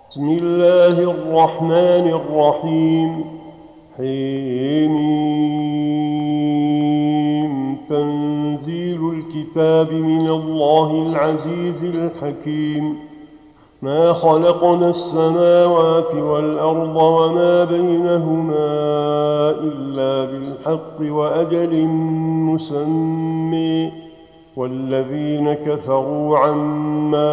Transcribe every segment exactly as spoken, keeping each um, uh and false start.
بسم الله الرحمن الرحيم. حميم. تنزيل الكتاب من الله العزيز الحكيم. ما خلقنا السماوات والأرض وما بينهما إلا بالحق وأجل مسمى، والذين كفروا عما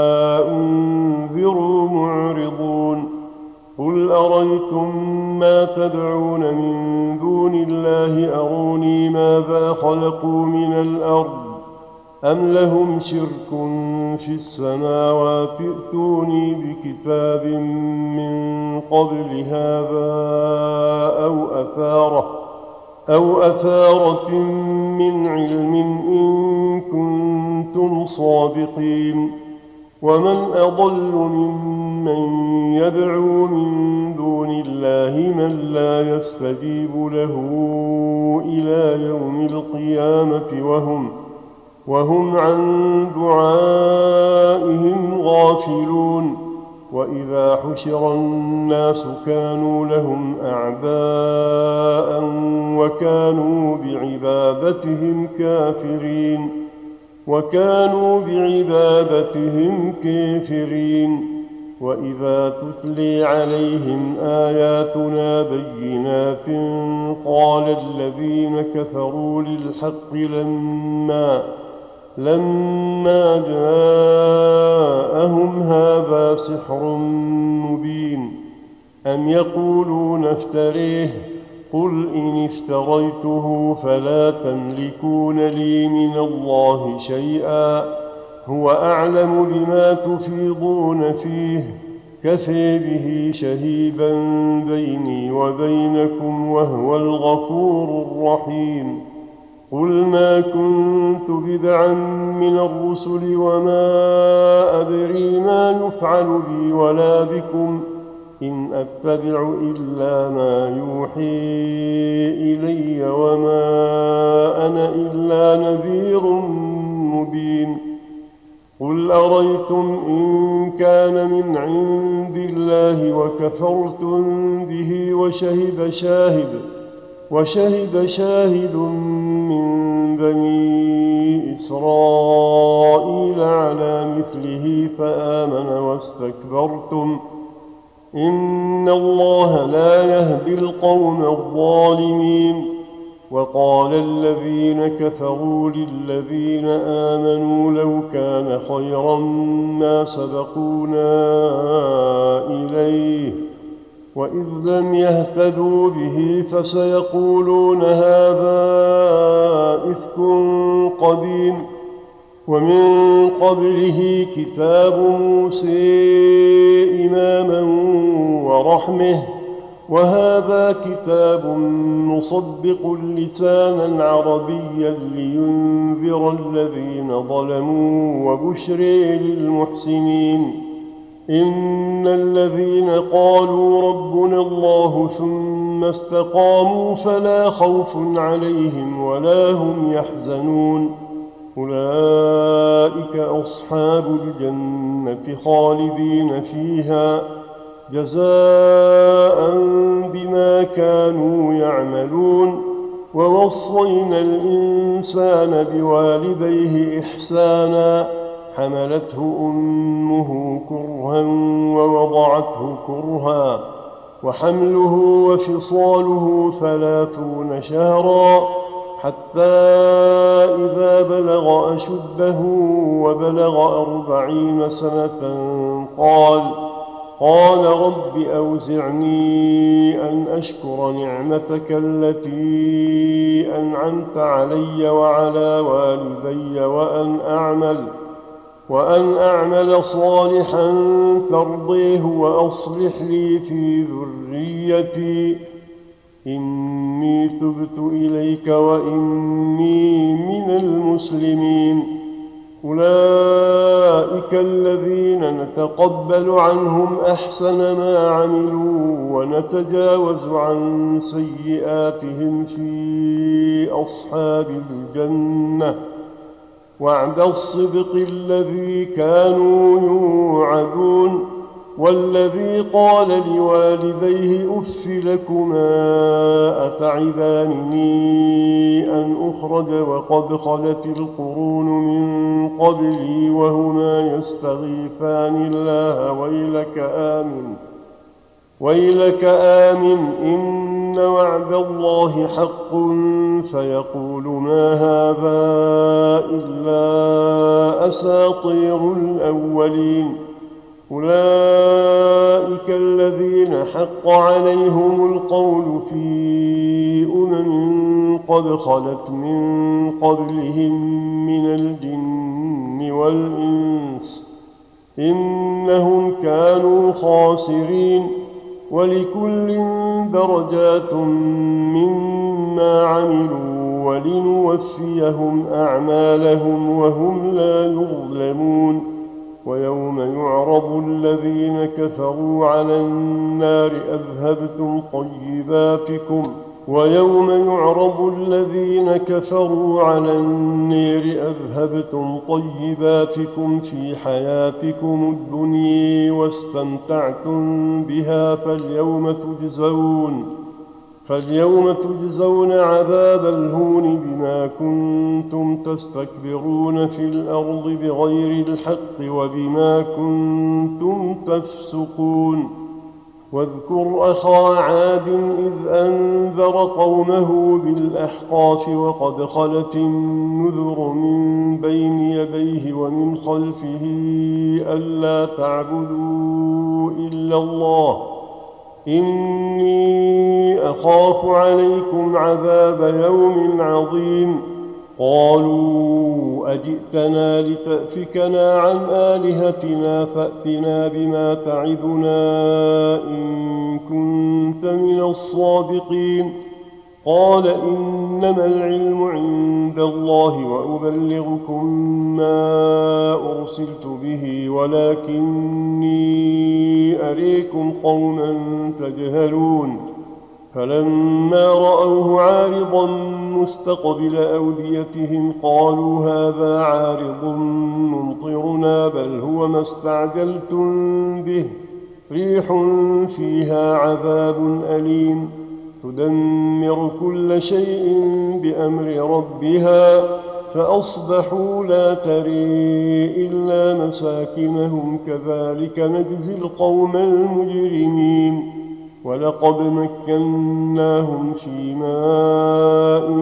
أنذروا معرضون. قل أريتم ما تدعون من دون الله أروني ماذا خلقوا من الأرض أم لهم شرك في السماوات ائتوني بكتاب من قبل هذا أو أثارة أو أثارة من علم إن كنتم صادقين. ومن أضل ممن يدعو من دون الله من لا يستجيب له إلى يوم القيامة وهم وهم عن دعائهم غافلون. وإذا حشر الناس كانوا لهم أعداء وكانوا بعبادتهم كافرين وكانوا بعبادتهم كافرين. وإذا تتلي عليهم آياتنا بينات قال الذين كفروا للحق لما لما جاءهم هذا سحر مبين أم يقولون افتريه قل إن افتريته فلا تملكون لي من الله شيئا هو أعلم بما تفيضون فيه كفى به شهيدا بيني وبينكم وهو الغفور الرحيم. قل ما كنت بدعا من الرسل وما أدري ما يفعل بي ولا بكم إن أتبع إلا ما يوحي إلي وما أنا إلا نذير مبين. قل أريتم إن كان من عند الله وكفرتم به وشهد شاهد وشهد شاهد من بني إسرائيل على مثله فآمن واستكبرتم إن الله لا يهدي القوم الظالمين. وقال الذين كفروا للذين آمنوا لو كان خيرا ما سبقونا إليه وإذ لم يهتدوا به فسيقولون هذا إفك قديم. ومن قبله كتاب موسى إماما ورحمة وهذا كتاب مصدق لسانا عربيا لينذر الذين ظلموا وبشر للمحسنين. إن الذين قالوا ربنا الله ثم استقاموا فلا خوف عليهم ولا هم يحزنون أولئك أصحاب الجنة خالدين فيها جزاء بما كانوا يعملون. ووصينا الإنسان بوالديه إحسانا حملته أمه كرها ووضعته كرها وحمله وفصاله ثلاثون شهرا حتى إذا بلغ أشده وبلغ أربعين سنة قال قال رب أوزعني أن أشكر نعمتك التي أنعمت علي وعلى والدي وأن أعمل وأن أعمل صالحا ترضيه وأصلح لي في ذريتي إني تبت إليك وإني من المسلمين. أولئك الذين نتقبل عنهم أحسن ما عملوا ونتجاوز عن سيئاتهم في أصحاب الجنة وعد الصدق الذي كانوا يوعدون والذي قال لوالديه أف لكما أتعدانني أن أخرج وقد خلت القرون من قبلي وهما يستغيثان الله ويلك آمن ويلك آمن إن وعد الله حق فيقول ما هذا إلا أساطير الأولين أولئك الذين حق عليهم القول في أمم قد خلت من قبلهم من الجن والإنس إنهم كانوا خاسرين ولكل درجات مما عملوا ولنوفيهم أعمالهم وهم لا يظلمون ويوم يعرض الذين كفروا على النار أذهبتم طيباتكم ويوم يعرض الذين كفروا على النار أذهبتم طيباتكم في حياتكم الدنيا واستمتعتم بها فاليوم تجزون فاليوم تجزون عذاب الهون بما كنتم تستكبرون في الأرض بغير الحق وبما كنتم تفسقون واذكر أخا عاد إذ أنذر قومه بالأحقاف وقد خلت النذر من بين يديه ومن خلفه ألا تعبدوا إلا الله إني أخاف عليكم عذاب يوم عظيم قالوا أجئتنا لتأفكنا عن آلهتنا فأتنا بما تعدنا إن كنت من الصادقين قال إنما العلم عند الله وأبلغكم ما أرسلت به ولكني أريكم قوما تجهلون فلما رأوه عارضا مستقبل أوديتهم قالوا هذا عارض ممطرنا بل هو ما استعجلتم به ريح فيها عذاب أليم تدمر كل شيء بأمر ربها فأصبحوا لا تري إلا مساكنهم كذلك نجزي القوم المجرمين ولقد مكناهم في ماء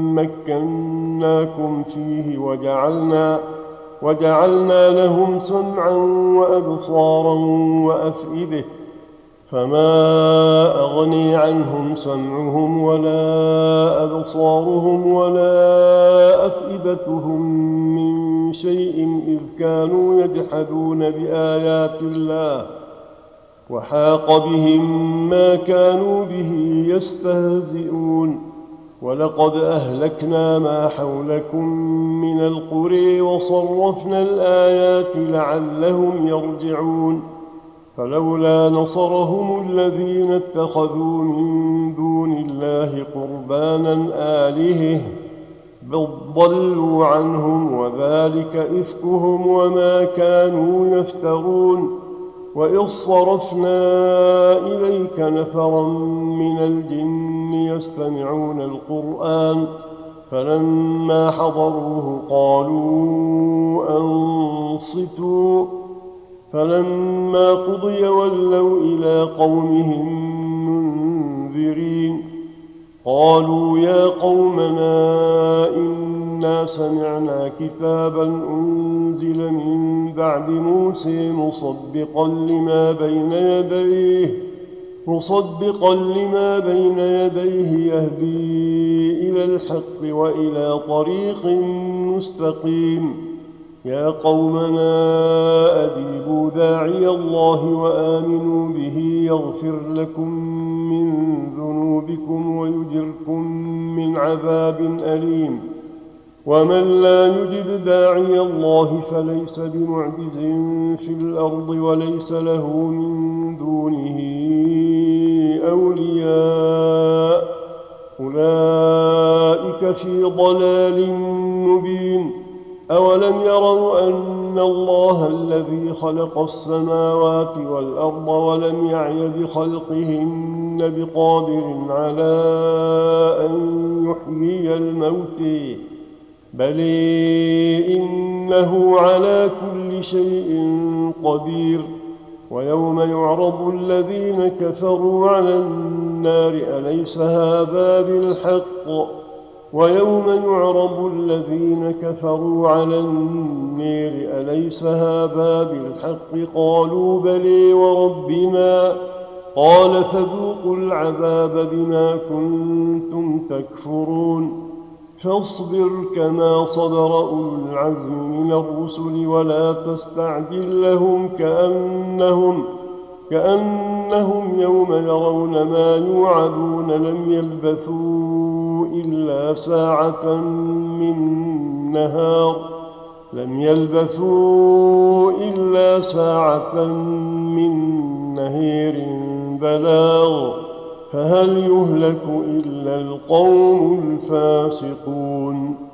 مكناكم فيه وجعلنا, وجعلنا لهم سمعا وأبصارا وأفئدة فما أغني عنهم سمعهم ولا أبصارهم ولا أفئدتهم من شيء إذ كانوا يجحدون بآيات الله وحاق بهم ما كانوا به يستهزئون ولقد أهلكنا ما حولكم من القرى وصرفنا الآيات لعلهم يرجعون فلولا نصرهم الذين اتخذوا من دون الله قربانا آلهة بل ضلوا عنهم وذلك إفكهم وما كانوا يفترون وإذ صرفنا إليك نفرا من الجن يستمعون القرآن فلما حضروه قالوا أنصتوا فلما قضي ولوا إلى قومهم منذرين قالوا يا قومنا إنا سمعنا كتابا أنزل من بعد موسى مصدقا لما بين يديه مصدقا لما بين يديه يهدي إلى الحق وإلى طريق مستقيم يا قومنا أجيبوا داعي الله وآمنوا به يغفر لكم من ذنوبكم ويجركم من عذاب أليم ومن لا يجب داعي الله فليس بمعجز في الأرض وليس له من دونه أولياء أولئك في ضلال مبين أولم يروا أن إن الله الذي خلق السماوات والأرض ولم يعي بخلقهن بقادر على أن يحيي الموتى بل إنه على كل شيء قدير. ويوم يعرض الذين كفروا على النار أليس هذا بالحق ويوم يعرض الذين كفروا على النار أليس هذا بالحق قالوا بلي وربنا قال فذوقوا العذاب بما كنتم تكفرون. فاصبر كما صبر أولو العزم من الرسل ولا تستعجل لهم كأنهم, كأنهم يوم يرون ما يوعدون لم يلبثوا إلا ساعة من نهار لم يلبثوا إلا ساعة من نهير بلاغ فهل يهلك إلا القوم الفاسقون.